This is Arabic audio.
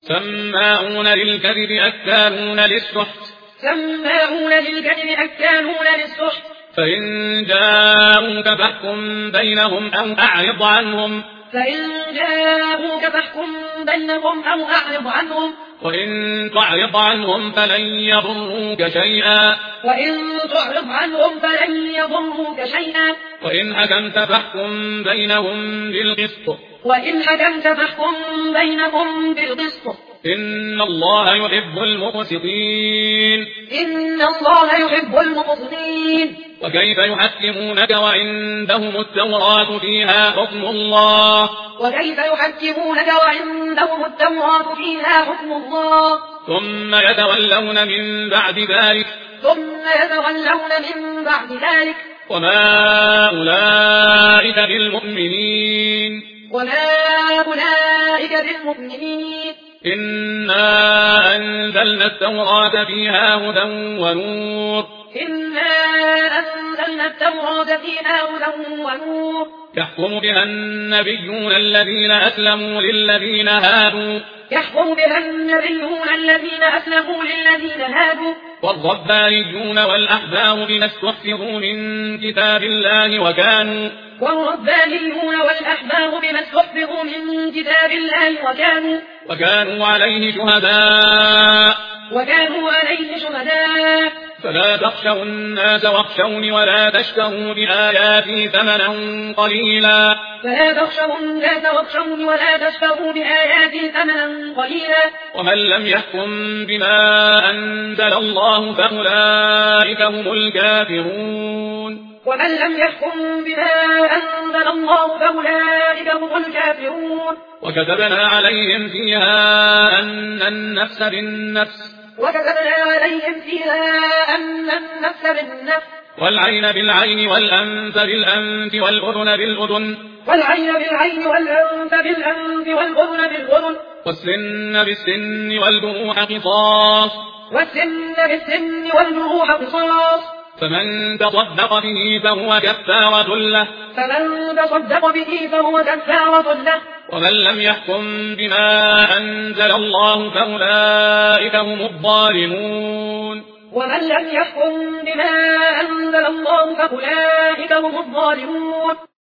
سماعون للكذب أكالون للسحت فإن جاءوك فاحكم بينهم أو أعرض عنهم وإن تعرض عنهم فلن يضروك شيئا وإن حكمت فاحكم بينهم بالقسط إن الله يحب المقسطين وكيف يحكمونك وعندهم التوراة فيها حكم الله ثم يتولون من بعد ذلك وما أولئك بالمؤمنين إنا أنزلنا التوراة فيها هدى ونور يحكم بها النبيون الذين أسلموا للذين هادوا والربانيون والأحبار بما استحفظوا من كتاب الله وكانوا عليه شهداء فلا تخشوا الناس واخشوني ولا تشتروا بآياتي ثمنا قليلا ومن لم يحكم بما أنزل الله فأولئك هم الكافرون وكتبنا عليهم فيها أن النفس بالنفس والعين بالعين والأنف بالأنف والأذن بالأذن والسن بالسن والجروح قصاص فمن تصدق به فهو كفارة له ومن لم يحكم بما أنزل الله فأولئك هم الظالمون